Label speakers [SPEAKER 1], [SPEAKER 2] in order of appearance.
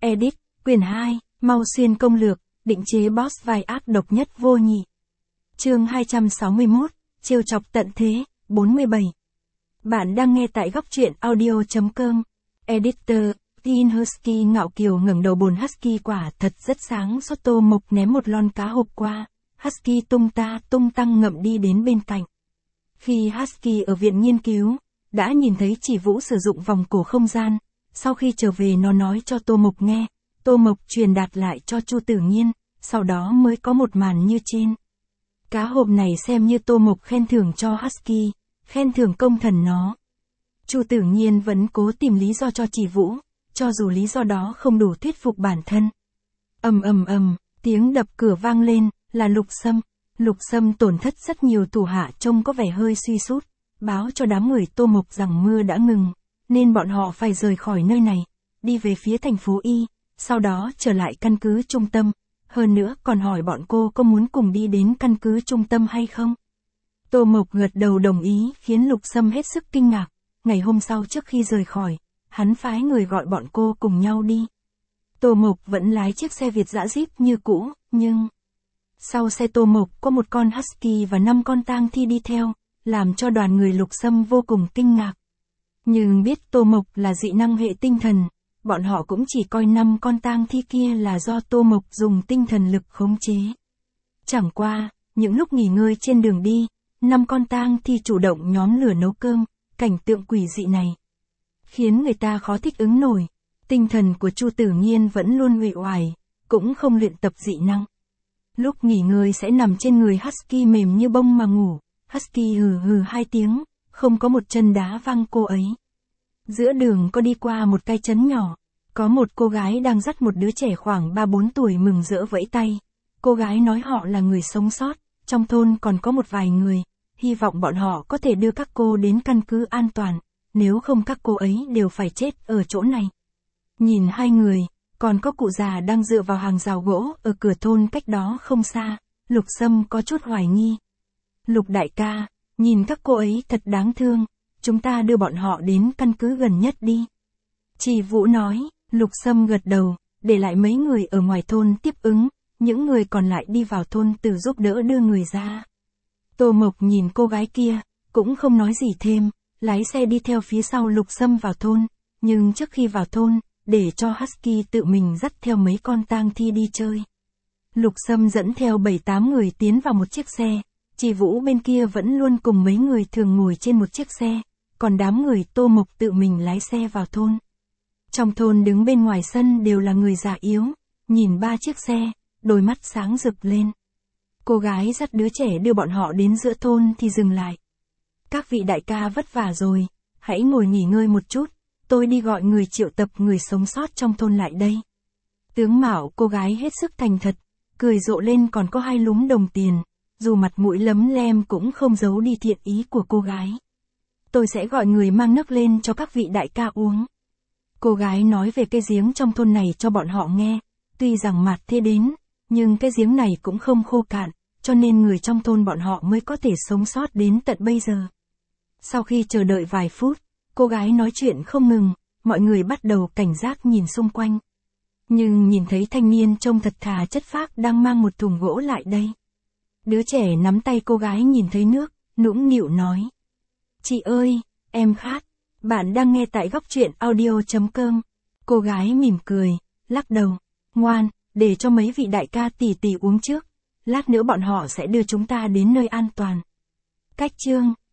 [SPEAKER 1] Edit, quyển 2, Mau Xuyên công lược, định chế boss vai ác độc nhất vô nhị. Chương 261, trêu chọc tận thế, 47. Bạn đang nghe tại góc truyện audio.com. Editor, Teen Husky ngạo kiều ngẩng đầu bồn Husky quả thật rất sáng sốt. Tô Mộc ném một lon cá hộp qua, Husky tung ta tung tăng ngậm đi đến bên cạnh. Khi Husky ở viện nghiên cứu, đã nhìn thấy Chỉ Vũ sử dụng vòng cổ không gian, sau khi trở về nó nói cho Tô Mộc nghe, Tô Mộc truyền đạt lại cho Chu Tử Nhiên, sau đó mới có một màn như trên. Cá hộp này xem như Tô Mộc khen thưởng cho Husky, khen thưởng công thần nó. Chu Tử Nhiên vẫn cố tìm lý do cho Chỉ Vũ, cho dù lý do đó không đủ thuyết phục bản thân. Ầm, tiếng đập cửa vang lên, là Lục Sâm. Lục Sâm tổn thất rất nhiều thủ hạ trông có vẻ hơi suy sút, báo cho đám người Tô Mộc rằng mưa đã ngừng, nên bọn họ phải rời khỏi nơi này, đi về phía thành phố Y, sau đó trở lại căn cứ trung tâm, hơn nữa còn hỏi bọn cô có muốn cùng đi đến căn cứ trung tâm hay không. Tô Mộc gật đầu đồng ý khiến Lục Sâm hết sức kinh ngạc, ngày hôm sau trước khi rời khỏi, hắn phái người gọi bọn cô cùng nhau đi. Tô Mộc vẫn lái chiếc xe Việt dã Jeep như cũ, nhưng sau xe Tô Mộc có một con Husky và 5 con tang thi đi theo, làm cho đoàn người Lục Sâm vô cùng kinh ngạc. Nhưng biết Tô Mộc là dị năng hệ tinh thần, bọn họ cũng chỉ coi 5 con tang thi kia là do Tô Mộc dùng tinh thần lực khống chế. Chẳng qua, những lúc nghỉ ngơi trên đường đi, 5 con tang thi chủ động nhóm lửa nấu cơm, cảnh tượng quỷ dị này khiến người ta khó thích ứng nổi. Tinh thần của Chu Tử Nhiên vẫn luôn uể oải, cũng không luyện tập dị năng. Lúc nghỉ ngơi sẽ nằm trên người Husky mềm như bông mà ngủ. Husky hừ hừ 2 tiếng, không có một chân đá văng cô ấy. Giữa đường có đi qua một cái trấn nhỏ, có một cô gái đang dắt một đứa trẻ khoảng 3-4 tuổi mừng rỡ vẫy tay. Cô gái nói họ là người sống sót, trong thôn còn có một vài người, hy vọng bọn họ có thể đưa các cô đến căn cứ an toàn, nếu không các cô ấy đều phải chết ở chỗ này. Nhìn hai người, còn có cụ già đang dựa vào hàng rào gỗ ở cửa thôn cách đó không xa, Lục Sâm có chút hoài nghi. Lục đại ca, nhìn các cô ấy thật đáng thương, chúng ta đưa bọn họ đến căn cứ gần nhất đi. Chỉ Vũ nói, Lục Sâm gật đầu, để lại mấy người ở ngoài thôn tiếp ứng, những người còn lại đi vào thôn từ giúp đỡ đưa người ra. Tô Mộc nhìn cô gái kia, cũng không nói gì thêm, lái xe đi theo phía sau Lục Sâm vào thôn, nhưng trước khi vào thôn, để cho Husky tự mình dắt theo mấy con tang thi đi chơi. Lục Sâm dẫn theo 7-8 người tiến vào một chiếc xe, Chỉ Vũ bên kia vẫn luôn cùng mấy người thường ngồi trên một chiếc xe, còn đám người Tô Mộc tự mình lái xe vào thôn. Trong thôn đứng bên ngoài sân đều là người già yếu, nhìn 3 chiếc xe, đôi mắt sáng rực lên. Cô gái dắt đứa trẻ đưa bọn họ đến giữa thôn thì dừng lại. Các vị đại ca vất vả rồi, hãy ngồi nghỉ ngơi một chút, tôi đi gọi người triệu tập người sống sót trong thôn lại đây. Tướng mạo cô gái hết sức thành thật, cười rộ lên còn có 2 lúm đồng tiền, dù mặt mũi lấm lem cũng không giấu đi thiện ý của cô gái. Tôi sẽ gọi người mang nước lên cho các vị đại ca uống. Cô gái nói về cái giếng trong thôn này cho bọn họ nghe, tuy rằng mạt thế đến, nhưng cái giếng này cũng không khô cạn, cho nên người trong thôn bọn họ mới có thể sống sót đến tận bây giờ. Sau khi chờ đợi vài phút, cô gái nói chuyện không ngừng, mọi người bắt đầu cảnh giác nhìn xung quanh. Nhưng nhìn thấy thanh niên trông thật thà chất phác đang mang một thùng gỗ lại đây. Đứa trẻ nắm tay cô gái nhìn thấy nước, nũng nịu nói. Chị ơi, em khát. Bạn đang nghe tại góc truyện audio.com. Cô gái mỉm cười, lắc đầu. Ngoan, để cho mấy vị đại ca tỷ tỷ uống trước. Lát nữa bọn họ sẽ đưa chúng ta đến nơi an toàn. Cách chương